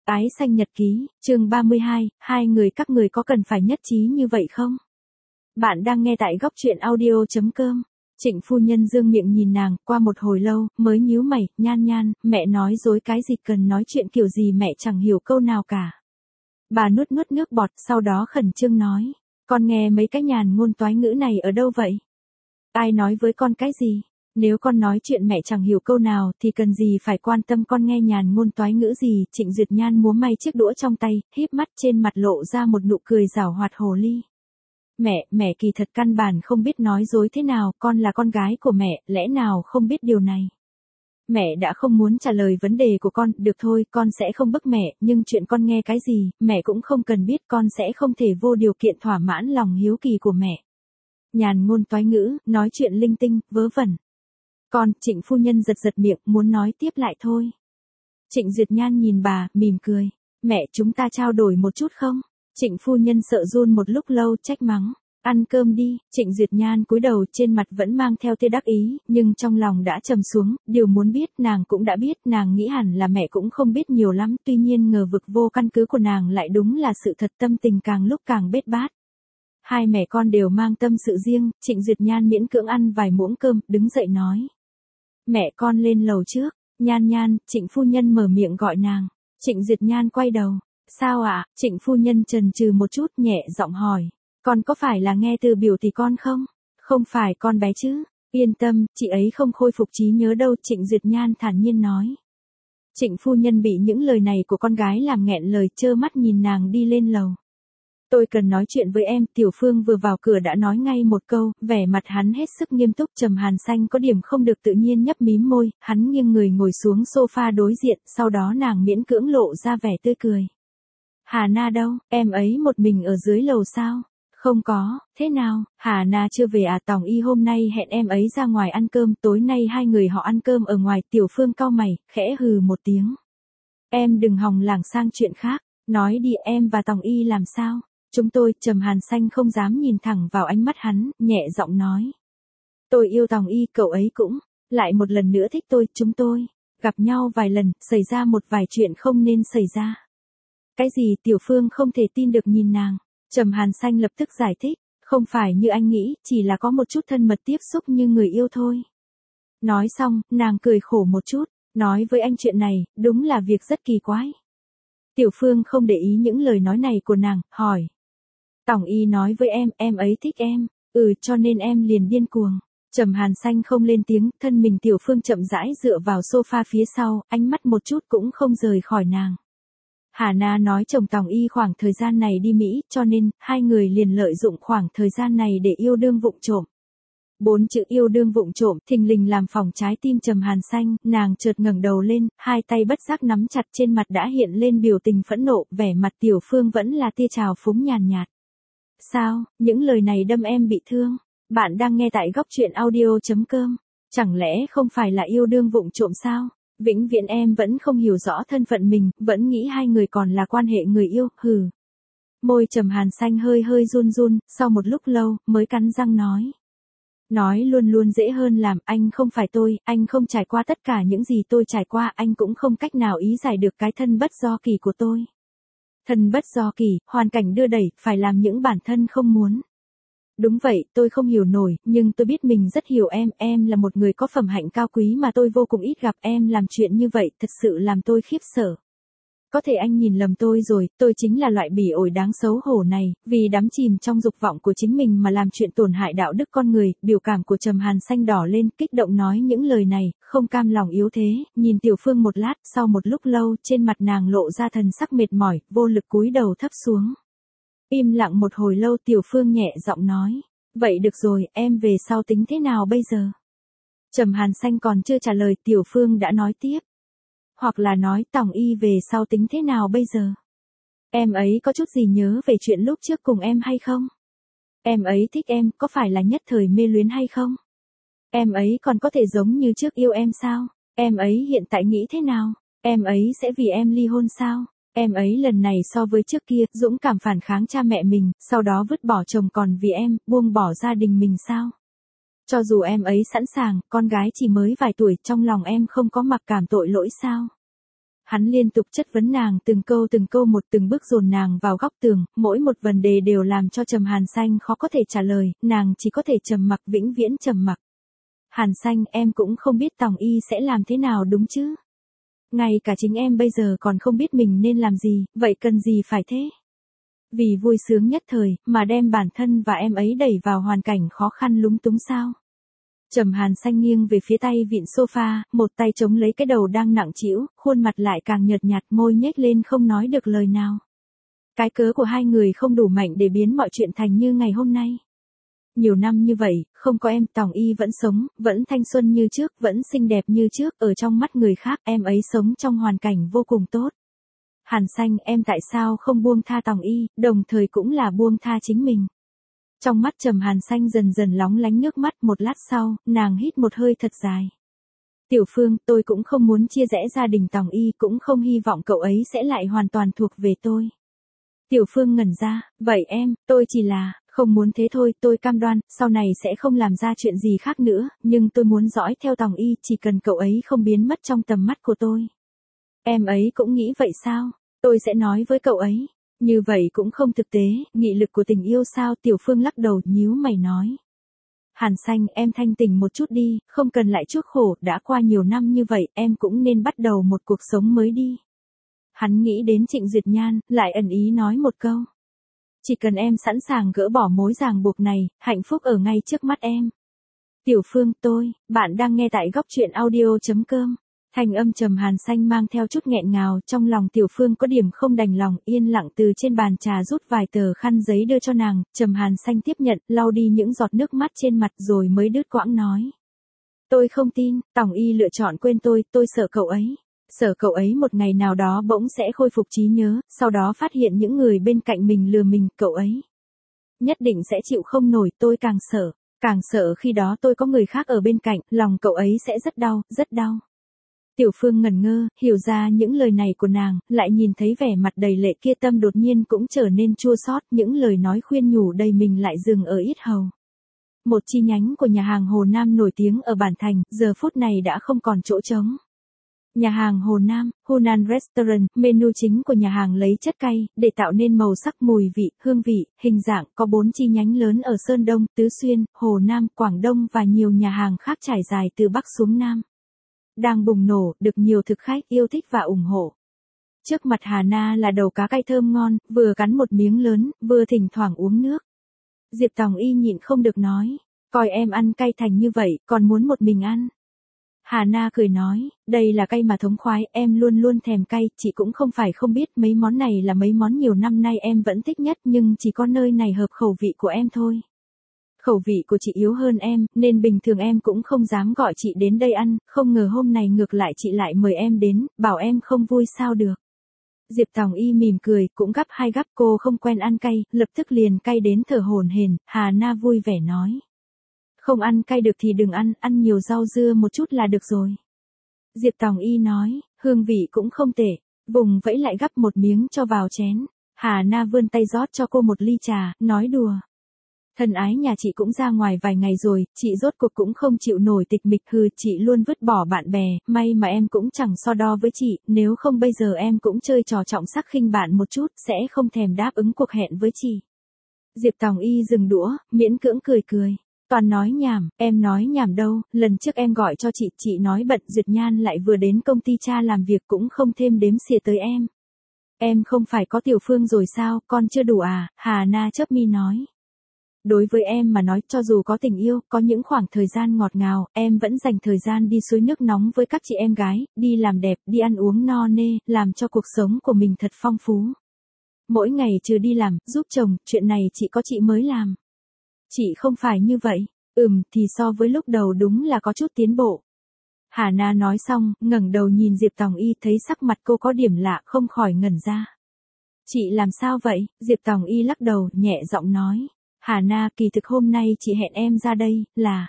Ái xanh nhật ký, chương 32, hai người các người có cần phải nhất trí như vậy không? Bạn đang nghe tại góc truyện audio.com. Trịnh phu nhân dương miệng nhìn nàng, qua một hồi lâu, mới nhíu mày, Nhan Nhan, mẹ nói dối cái gì, cần nói chuyện kiểu gì mẹ chẳng hiểu câu nào cả. Bà nuốt nuốt nước bọt, sau đó khẩn trương nói, con nghe mấy cái nhàn ngôn toái ngữ này ở đâu vậy? Ai nói với con cái gì? Nếu con nói chuyện mẹ chẳng hiểu câu nào thì cần gì phải quan tâm con nghe nhàn ngôn toái ngữ gì. Trịnh Duyệt Nhan múa may chiếc đũa trong tay, híp mắt, trên mặt lộ ra một nụ cười giảo hoạt hồ ly. Mẹ kỳ thật căn bản không biết nói dối thế nào, con là con gái của mẹ, lẽ nào không biết điều này? Mẹ đã không muốn trả lời vấn đề của con, được thôi, con sẽ không bức mẹ, nhưng chuyện con nghe cái gì, mẹ cũng không cần biết, con sẽ không thể vô điều kiện thỏa mãn lòng hiếu kỳ của mẹ. Nhàn ngôn toái ngữ, nói chuyện linh tinh, vớ vẩn. Con, Trịnh phu nhân giật giật miệng, muốn nói tiếp lại thôi. Trịnh Duyệt Nhan nhìn bà, mỉm cười. Mẹ, chúng ta trao đổi một chút không? Trịnh phu nhân sợ run một lúc lâu, trách mắng. Ăn cơm đi. Trịnh Duyệt Nhan cúi đầu, trên mặt vẫn mang theo tia đắc ý, nhưng trong lòng đã trầm xuống, điều muốn biết nàng cũng đã biết, nàng nghĩ hẳn là mẹ cũng không biết nhiều lắm, tuy nhiên ngờ vực vô căn cứ của nàng lại đúng là sự thật, tâm tình càng lúc càng bết bát. Hai mẹ con đều mang tâm sự riêng, Trịnh Duyệt Nhan miễn cưỡng ăn vài muỗng cơm, đứng dậy nói. Mẹ con lên lầu trước. Nhan Nhan, Trịnh phu nhân mở miệng gọi nàng. Trịnh Duyệt Nhan quay đầu. Sao ạ? Trịnh phu nhân chần chừ một chút, nhẹ giọng hỏi. Con có phải là nghe từ biểu tỷ con không? Không phải con bé chứ. Yên tâm, chị ấy không khôi phục trí nhớ đâu, Trịnh Duyệt Nhan thản nhiên nói. Trịnh phu nhân bị những lời này của con gái làm nghẹn lời, trơ mắt nhìn nàng đi lên lầu. Tôi cần nói chuyện với em. Tiểu Phương vừa vào cửa đã nói ngay một câu, vẻ mặt hắn hết sức nghiêm túc. Trầm Hàn Xanh có điểm không được tự nhiên nhấp mím môi, hắn nghiêng người ngồi xuống sofa đối diện, sau đó nàng miễn cưỡng lộ ra vẻ tươi cười. Hà Na đâu, em ấy một mình ở dưới lầu sao? Không có, thế nào, Hà Na chưa về à? Tòng Y hôm nay hẹn em ấy ra ngoài ăn cơm, tối nay hai người họ ăn cơm ở ngoài. Tiểu Phương cau mày, khẽ hừ một tiếng. Em đừng hòng lảng sang chuyện khác, nói đi, em và Tòng Y làm sao? Chúng tôi, Trầm Hàn Xanh không dám nhìn thẳng vào ánh mắt hắn, nhẹ giọng nói. Tôi yêu Tòng Y, cậu ấy cũng, lại một lần nữa thích tôi, chúng tôi, gặp nhau vài lần, xảy ra một vài chuyện không nên xảy ra. Cái gì? Tiểu Phương không thể tin được nhìn nàng. Trầm Hàn Xanh lập tức giải thích, không phải như anh nghĩ, chỉ là có một chút thân mật tiếp xúc như người yêu thôi. Nói xong, nàng cười khổ một chút, nói với anh chuyện này, đúng là việc rất kỳ quái. Tiểu Phương không để ý những lời nói này của nàng, hỏi. Tòng Y nói với em ấy thích em, cho nên em liền điên cuồng. Trầm Hàn Xanh không lên tiếng, thân mình Tiểu Phương chậm rãi dựa vào sofa phía sau, ánh mắt một chút cũng không rời khỏi nàng. Hà Na nói chồng Tòng Y khoảng thời gian này đi Mỹ, cho nên, hai người liền lợi dụng khoảng thời gian này để yêu đương vụng trộm. 4 chữ yêu đương vụng trộm thình lình làm phỏng trái tim Trầm Hàn Xanh, nàng chợt ngẩng đầu lên, hai tay bất giác nắm chặt, trên mặt đã hiện lên biểu tình phẫn nộ, vẻ mặt Tiểu Phương vẫn là tia trào phúng nhàn nhạt. Sao, những lời này đâm em bị thương? Bạn đang nghe tại góc truyện audio.com. Chẳng lẽ không phải là yêu đương vụng trộm sao? Vĩnh viễn em vẫn không hiểu rõ thân phận mình, vẫn nghĩ hai người còn là quan hệ người yêu, hừ. Môi Trầm Hàn Xanh hơi hơi run run, sau một lúc lâu, mới cắn răng nói. Nói luôn luôn dễ hơn làm, anh không phải tôi, anh không trải qua tất cả những gì tôi trải qua, anh cũng không cách nào ý giải được cái thân bất do kỳ của tôi. Thân bất do kỳ, hoàn cảnh đưa đẩy, phải làm những bản thân không muốn. Đúng vậy, tôi không hiểu nổi, nhưng tôi biết mình rất hiểu em là một người có phẩm hạnh cao quý mà tôi vô cùng ít gặp, em làm chuyện như vậy, thật sự làm tôi khiếp sợ. Có thể anh nhìn lầm tôi rồi, tôi chính là loại bỉ ổi đáng xấu hổ này, vì đắm chìm trong dục vọng của chính mình mà làm chuyện tổn hại đạo đức con người. Biểu cảm của Trầm Hàn Xanh đỏ lên, kích động nói những lời này, không cam lòng yếu thế, nhìn Tiểu Phương một lát, sau một lúc lâu, trên mặt nàng lộ ra thần sắc mệt mỏi, vô lực cúi đầu thấp xuống. Im lặng một hồi lâu, Tiểu Phương nhẹ giọng nói, vậy được rồi, em về sau tính thế nào bây giờ? Trầm Hàn Xanh còn chưa trả lời, Tiểu Phương đã nói tiếp. Hoặc là nói Tòng Y về sau tính thế nào bây giờ? Em ấy có chút gì nhớ về chuyện lúc trước cùng em hay không? Em ấy thích em, có phải là nhất thời mê luyến hay không? Em ấy còn có thể giống như trước yêu em sao? Em ấy hiện tại nghĩ thế nào? Em ấy sẽ vì em ly hôn sao? Em ấy lần này so với trước kia, dũng cảm phản kháng cha mẹ mình, sau đó vứt bỏ chồng còn vì em, buông bỏ gia đình mình sao? Cho dù em ấy sẵn sàng, con gái chỉ mới vài tuổi, trong lòng em không có mặc cảm tội lỗi sao? Hắn liên tục chất vấn nàng từng câu một, từng bước dồn nàng vào góc tường, mỗi một vấn đề đều làm cho Trầm Hàn Xanh khó có thể trả lời, nàng chỉ có thể trầm mặc, vĩnh viễn trầm mặc. Hàn Xanh, em cũng không biết Tòng Y sẽ làm thế nào đúng chứ? Ngay cả chính em bây giờ còn không biết mình nên làm gì, vậy cần gì phải thế? Vì vui sướng nhất thời, mà đem bản thân và em ấy đẩy vào hoàn cảnh khó khăn lúng túng sao? Trầm Hàn Xanh nghiêng về phía tay vịn sofa, một tay chống lấy cái đầu đang nặng trĩu, khuôn mặt lại càng nhợt nhạt, môi nhếch lên không nói được lời nào. Cái cớ của hai người không đủ mạnh để biến mọi chuyện thành như ngày hôm nay. Nhiều năm như vậy, không có em, Tòng Y vẫn sống, vẫn thanh xuân như trước, vẫn xinh đẹp như trước, ở trong mắt người khác, em ấy sống trong hoàn cảnh vô cùng tốt. Hàn Xanh, em tại sao không buông tha Tòng Y, đồng thời cũng là buông tha chính mình? Trong mắt Trầm Hàn Xanh dần dần lóng lánh nước mắt, một lát sau, nàng hít một hơi thật dài. Tiểu Phương, tôi cũng không muốn chia rẽ gia đình Tòng Y, cũng không hy vọng cậu ấy sẽ lại hoàn toàn thuộc về tôi. Tiểu Phương ngẩn ra, vậy em, tôi chỉ là, không muốn thế thôi, tôi cam đoan, sau này sẽ không làm ra chuyện gì khác nữa, nhưng tôi muốn dõi theo Tòng Y, chỉ cần cậu ấy không biến mất trong tầm mắt của tôi. Em ấy cũng nghĩ vậy sao? Tôi sẽ nói với cậu ấy. Như vậy cũng không thực tế, nghị lực của tình yêu sao? Tiểu Phương lắc đầu, nhíu mày nói. Hàn Xanh, em thanh tỉnh một chút đi, không cần lại chuốc khổ, đã qua nhiều năm như vậy, em cũng nên bắt đầu một cuộc sống mới đi. Hắn nghĩ đến Trịnh Duyệt Nhan, lại ẩn ý nói một câu. Chỉ cần em sẵn sàng gỡ bỏ mối ràng buộc này, hạnh phúc ở ngay trước mắt em. Tiểu Phương, bạn đang nghe tại góc truyện audio.com. Thanh âm Trầm Hàn Xanh mang theo chút nghẹn ngào, trong lòng Tiểu Phương có điểm không đành lòng, yên lặng từ trên bàn trà rút vài tờ khăn giấy đưa cho nàng, Trầm Hàn Xanh tiếp nhận, lau đi những giọt nước mắt trên mặt rồi mới đứt quãng nói. Tôi không tin, Tòng Y lựa chọn quên tôi sợ cậu ấy. Sợ cậu ấy một ngày nào đó bỗng sẽ khôi phục trí nhớ, sau đó phát hiện những người bên cạnh mình lừa mình, cậu ấy nhất định sẽ chịu không nổi, tôi càng sợ khi đó tôi có người khác ở bên cạnh, lòng cậu ấy sẽ rất đau. Tiểu Phương ngẩn ngơ, hiểu ra những lời này của nàng, lại nhìn thấy vẻ mặt đầy lệ kia, tâm đột nhiên cũng trở nên chua xót, những lời nói khuyên nhủ đầy mình lại dừng ở yết hầu. Một chi nhánh của nhà hàng Hồ Nam nổi tiếng ở Bản Thành, giờ phút này đã không còn chỗ trống. Nhà hàng Hồ Nam, Hunan Restaurant, menu chính của nhà hàng lấy chất cay, để tạo nên màu sắc, mùi vị, hương vị, hình dạng, có 4 chi nhánh lớn ở Sơn Đông, Tứ Xuyên, Hồ Nam, Quảng Đông và nhiều nhà hàng khác trải dài từ Bắc xuống Nam. Đang bùng nổ, được nhiều thực khách yêu thích và ủng hộ. Trước mặt Hà Na là đầu cá cay thơm ngon, vừa cắn một miếng lớn, vừa thỉnh thoảng uống nước. Diệp Tòng Y nhịn không được nói, coi em ăn cay thành như vậy, còn muốn một mình ăn. Hà Na cười nói, đây là cay mà thống khoái, em luôn luôn thèm cay, chị cũng không phải không biết mấy món này là mấy món nhiều năm nay em vẫn thích nhất, nhưng chỉ có nơi này hợp khẩu vị của em thôi. Khẩu vị của chị yếu hơn em, nên bình thường em cũng không dám gọi chị đến đây ăn, không ngờ hôm này ngược lại chị lại mời em đến, bảo em không vui sao được. Diệp Tòng Y mỉm cười, cũng gắp 2 gắp, cô không quen ăn cay, lập tức liền cay đến thở hổn hển. Hà Na vui vẻ nói. Không ăn cay được thì đừng ăn, ăn nhiều rau dưa một chút là được rồi. Diệp Tòng Y nói, hương vị cũng không tệ, vùng vẫy lại gắp một miếng cho vào chén. Hà Na vươn tay rót cho cô một ly trà, nói đùa. Thân ái nhà chị cũng ra ngoài vài ngày rồi, chị rốt cuộc cũng không chịu nổi tịch mịch, chị luôn vứt bỏ bạn bè, may mà em cũng chẳng so đo với chị, nếu không bây giờ em cũng chơi trò trọng sắc khinh bạn một chút, sẽ không thèm đáp ứng cuộc hẹn với chị. Diệp Tòng Y dừng đũa, miễn cưỡng cười. Toàn nói nhảm, em nói nhảm đâu, lần trước em gọi cho chị nói bận, Duyệt Nhan lại vừa đến công ty cha làm việc cũng không thêm đếm xỉa tới em. Em không phải có Tiểu Phương rồi sao, con chưa đủ à, Hà Na chớp mi nói. Đối với em mà nói, cho dù có tình yêu, có những khoảng thời gian ngọt ngào, em vẫn dành thời gian đi suối nước nóng với các chị em gái, đi làm đẹp, đi ăn uống no nê, làm cho cuộc sống của mình thật phong phú. Mỗi ngày trừ đi làm, giúp chồng, chuyện này chỉ có chị mới làm. Chị không phải như vậy, thì so với lúc đầu đúng là có chút tiến bộ. Hà Na nói xong, ngẩng đầu nhìn Diệp Tòng Y, thấy sắc mặt cô có điểm lạ, không khỏi ngẩn ra. Chị làm sao vậy? Diệp Tòng Y lắc đầu, nhẹ giọng nói. Hà Na, kỳ thực hôm nay chị hẹn em ra đây,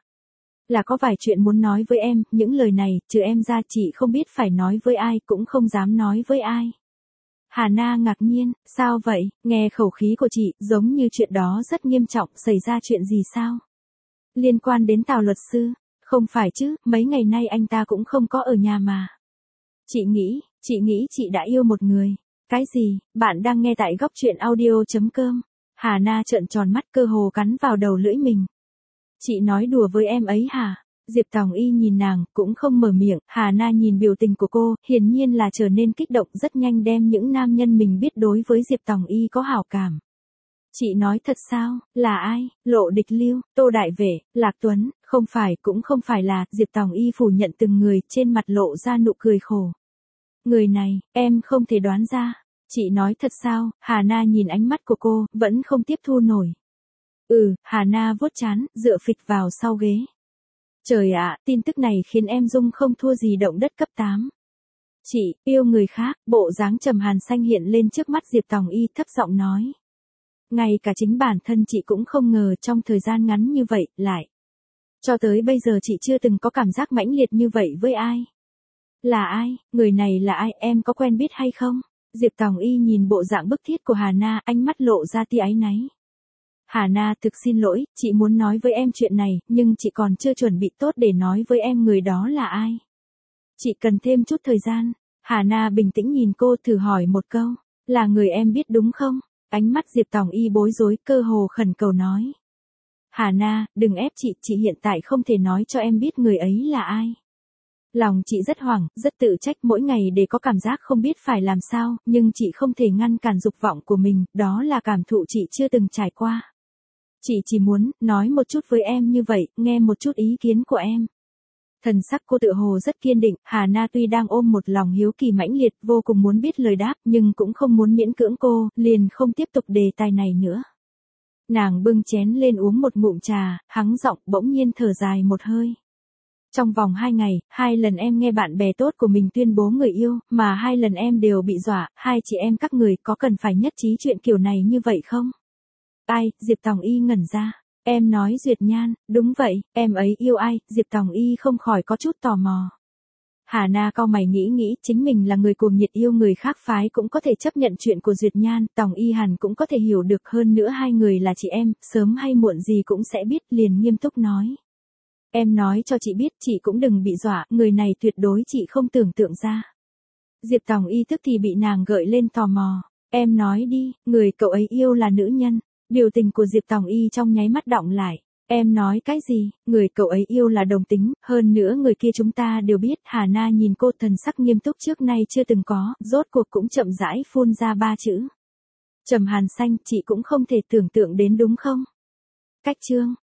là có vài chuyện muốn nói với em, những lời này, trừ em ra chị không biết phải nói với ai, cũng không dám nói với ai. Hà Na ngạc nhiên, sao vậy, nghe khẩu khí của chị, giống như chuyện đó rất nghiêm trọng, xảy ra chuyện gì sao? Liên quan đến Tào luật sư, không phải chứ, mấy ngày nay anh ta cũng không có ở nhà mà. Chị nghĩ, Chị nghĩ chị đã yêu một người. Cái gì? Bạn đang nghe tại góc truyện audio.com. Hà Na trợn tròn mắt cơ hồ cắn vào đầu lưỡi mình. Chị nói đùa với em ấy hả? Diệp Tòng Y nhìn nàng, cũng không mở miệng. Hà Na nhìn biểu tình của cô, hiển nhiên là trở nên kích động, rất nhanh đem những nam nhân mình biết đối với Diệp Tòng Y có hảo cảm. Chị nói thật sao? Là ai? Lộ Địch Lưu, Tô Đại Vệ, Lạc Tuấn, không phải, cũng không phải là. Diệp Tòng Y phủ nhận từng người, trên mặt lộ ra nụ cười khổ. Người này, em không thể đoán ra. Chị nói thật sao? Hà Na nhìn ánh mắt của cô, vẫn không tiếp thu nổi. Hà Na vuốt trán, dựa phịch vào sau ghế. Trời ạ, tin tức này khiến em rung không thua gì động đất cấp 8. Chị, yêu người khác, bộ dáng trầm hàn xanh hiện lên trước mắt Diệp Tòng Y thấp giọng nói. Ngay cả chính bản thân chị cũng không ngờ trong thời gian ngắn như vậy, lại. Cho tới bây giờ chị chưa từng có cảm giác mãnh liệt như vậy với ai. Là ai? Người này là ai? Em có quen biết hay không? Diệp Tòng Y nhìn bộ dạng bức thiết của Hà Na, ánh mắt lộ ra tia áy náy. Hà Na, thực xin lỗi, chị muốn nói với em chuyện này, nhưng chị còn chưa chuẩn bị tốt để nói với em người đó là ai. Chị cần thêm chút thời gian. Hà Na bình tĩnh nhìn cô, thử hỏi một câu. Là người em biết đúng không? Ánh mắt Diệp Tòng Y bối rối, cơ hồ khẩn cầu nói. Hà Na, đừng ép chị hiện tại không thể nói cho em biết người ấy là ai. Lòng chị rất hoảng, rất tự trách, mỗi ngày để có cảm giác không biết phải làm sao, nhưng chị không thể ngăn cản dục vọng của mình, đó là cảm thụ chị chưa từng trải qua. Chị chỉ muốn nói một chút với em như vậy, nghe một chút ý kiến của em. Thần sắc cô tựa hồ rất kiên định. Hà Na tuy đang ôm một lòng hiếu kỳ mãnh liệt, vô cùng muốn biết lời đáp, nhưng cũng không muốn miễn cưỡng cô, liền không tiếp tục đề tài này nữa. Nàng bưng chén lên uống một ngụm trà, hắng giọng, bỗng nhiên thở dài một hơi. Trong vòng 2 ngày, 2 lần em nghe bạn bè tốt của mình tuyên bố người yêu, mà 2 lần em đều bị dọa. Hai chị em các người có cần phải nhất trí chuyện kiểu này như vậy không? Ai? Diệp Tòng Y ngẩn ra. Em nói Duyệt Nhan, đúng vậy, em ấy yêu ai? Diệp Tòng Y không khỏi có chút tò mò. Hà Na cau mày nghĩ chính mình là người cuồng nhiệt yêu người khác phái cũng có thể chấp nhận chuyện của Duyệt Nhan, Tòng Y hẳn cũng có thể hiểu được, hơn nữa hai người là chị em, sớm hay muộn gì cũng sẽ biết, liền nghiêm túc nói. Em nói cho chị biết, chị cũng đừng bị dọa, người này tuyệt đối chị không tưởng tượng ra. Diệp Tòng Y tức thì bị nàng gợi lên tò mò. Em nói đi, người cậu ấy yêu là nữ nhân. Biểu tình của Diệp Tòng Y trong nháy mắt đọng lại. Em nói cái gì? Người cậu ấy yêu là đồng tính, hơn nữa người kia chúng ta đều biết. Hà Na nhìn cô, thần sắc nghiêm túc trước nay chưa từng có, rốt cuộc cũng chậm rãi phun ra 3 chữ. Trầm hàn xanh, chị cũng không thể tưởng tượng đến đúng không? Cách chương.